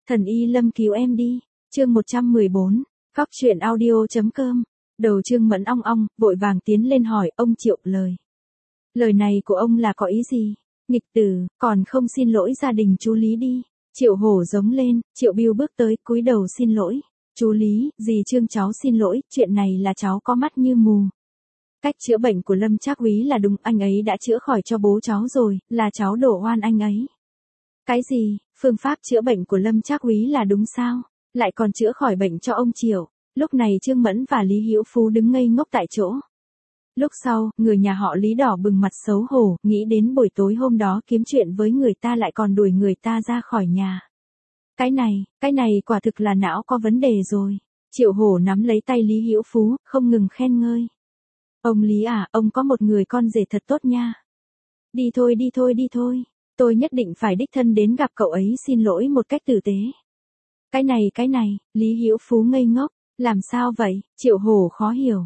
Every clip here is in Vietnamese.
Thần Y Lâm cứu em đi. Chương 114. Góc truyện audio.com. Đầu Trương Mẫn ong ong, vội vàng tiến lên hỏi ông Triệu lời này của ông là có ý gì? Nghịch tử, còn không xin lỗi gia đình chú Lý đi. Triệu Hổ giống lên, Triệu Bưu bước tới, cúi đầu xin lỗi. Chú Lý, dì Trương cháu xin lỗi, chuyện này là cháu có mắt như mù. Cách chữa bệnh của Lâm Trác Úy là đúng, anh ấy đã chữa khỏi cho bố cháu rồi, là cháu đổ oan anh ấy. Cái gì, phương pháp chữa bệnh của Lâm Trác Úy là đúng sao? Lại còn chữa khỏi bệnh cho ông Triệu. Lúc này Trương Mẫn và Lý Hữu Phú đứng ngây ngốc tại chỗ. Lúc sau, người nhà họ Lý đỏ bừng mặt xấu hổ, nghĩ đến buổi tối hôm đó kiếm chuyện với người ta lại còn đuổi người ta ra khỏi nhà. Cái này quả thực là não có vấn đề rồi. Triệu Hổ nắm lấy tay Lý Hữu Phú, không ngừng khen ngơi. Ông Lý à, ông có một người con rể thật tốt nha. Đi thôi. Tôi nhất định phải đích thân đến gặp cậu ấy xin lỗi một cách tử tế. Cái này, Lý Hữu Phú ngây ngốc. Làm sao vậy? Triệu Hổ khó hiểu,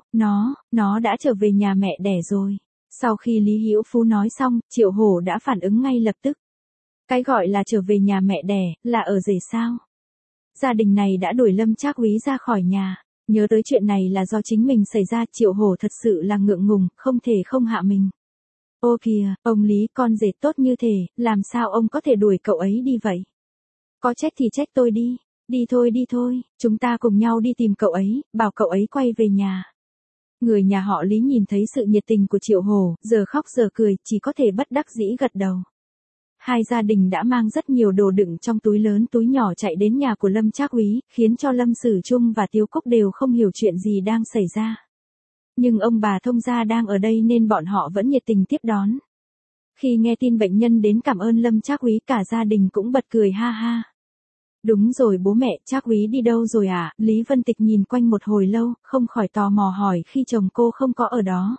nó đã trở về nhà mẹ đẻ rồi. Sau khi Lý Hữu Phú nói xong, Triệu Hổ đã phản ứng ngay lập tức. Cái gọi là trở về nhà mẹ đẻ, là ở rể sao? Gia đình này đã đuổi Lâm Trác Úy ra khỏi nhà. Nhớ tới chuyện này là do chính mình xảy ra, Triệu Hổ thật sự là ngượng ngùng, không thể không hạ mình. Ô kìa, ông Lý, con rể tốt như thế, làm sao ông có thể đuổi cậu ấy đi vậy? Có trách thì trách tôi đi. Đi thôi, chúng ta cùng nhau đi tìm cậu ấy, bảo cậu ấy quay về nhà. Người nhà họ Lý nhìn thấy sự nhiệt tình của Triệu Hổ, giờ khóc giờ cười, chỉ có thể bất đắc dĩ gật đầu. Hai gia đình đã mang rất nhiều đồ đựng trong túi lớn túi nhỏ chạy đến nhà của Lâm Trác Úy, khiến cho Lâm Sử Trung và Tiêu Cúc đều không hiểu chuyện gì đang xảy ra. Nhưng ông bà Thông gia đang ở đây nên bọn họ vẫn nhiệt tình tiếp đón. Khi nghe tin bệnh nhân đến cảm ơn Lâm Trác Úy, cả gia đình cũng bật cười ha ha. Đúng rồi bố mẹ, Trác Úy đi đâu rồi à? Lý Vân Tịch nhìn quanh một hồi lâu, không khỏi tò mò hỏi khi chồng cô không có ở đó.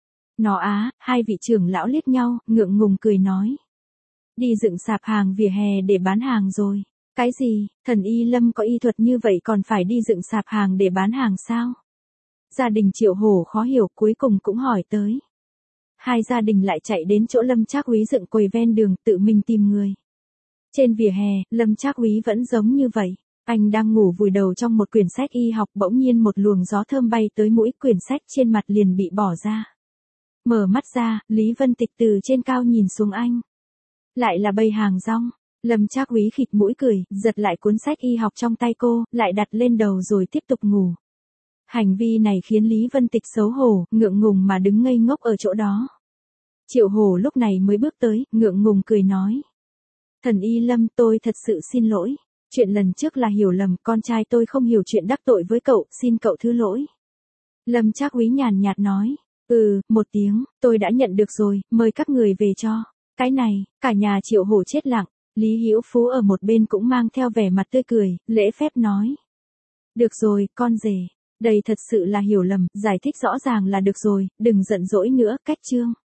Nó á, hai vị trưởng lão liếc nhau, ngượng ngùng cười nói. Đi dựng sạp hàng vỉa hè để bán hàng rồi. Cái gì, thần Y Lâm có y thuật như vậy còn phải đi dựng sạp hàng để bán hàng sao? Gia đình Triệu Hổ khó hiểu cuối cùng cũng hỏi tới. Hai gia đình lại chạy đến chỗ Lâm Trác Úy dựng quầy ven đường tự mình tìm người. Trên vỉa hè, Lâm Trác Úy vẫn giống như vậy. Anh đang ngủ vùi đầu trong một quyển sách y học, bỗng nhiên một luồng gió thơm bay tới mũi, quyển sách trên mặt liền bị bỏ ra. Mở mắt ra, Lý Vân Tịch từ trên cao nhìn xuống anh. Lại là bầy hàng rong. Lâm Trác Úy khịt mũi cười, giật lại cuốn sách y học trong tay cô, lại đặt lên đầu rồi tiếp tục ngủ. Hành vi này khiến Lý Vân Tịch xấu hổ, ngượng ngùng mà đứng ngây ngốc ở chỗ đó. Triệu Hổ lúc này mới bước tới, ngượng ngùng cười nói. Thần Y Lâm, tôi thật sự xin lỗi. Chuyện lần trước là hiểu lầm, con trai tôi không hiểu chuyện đắc tội với cậu, xin cậu thứ lỗi. Lâm Trác Úy nhàn nhạt nói. Một tiếng, tôi đã nhận được rồi, mời các người về cho. Cái này, cả nhà Triệu Hổ chết lặng. Lý Hữu Phú ở một bên cũng mang theo vẻ mặt tươi cười, lễ phép nói. Được rồi, con rể. Đây thật sự là hiểu lầm, giải thích rõ ràng là được rồi, đừng giận dỗi nữa, cách chương.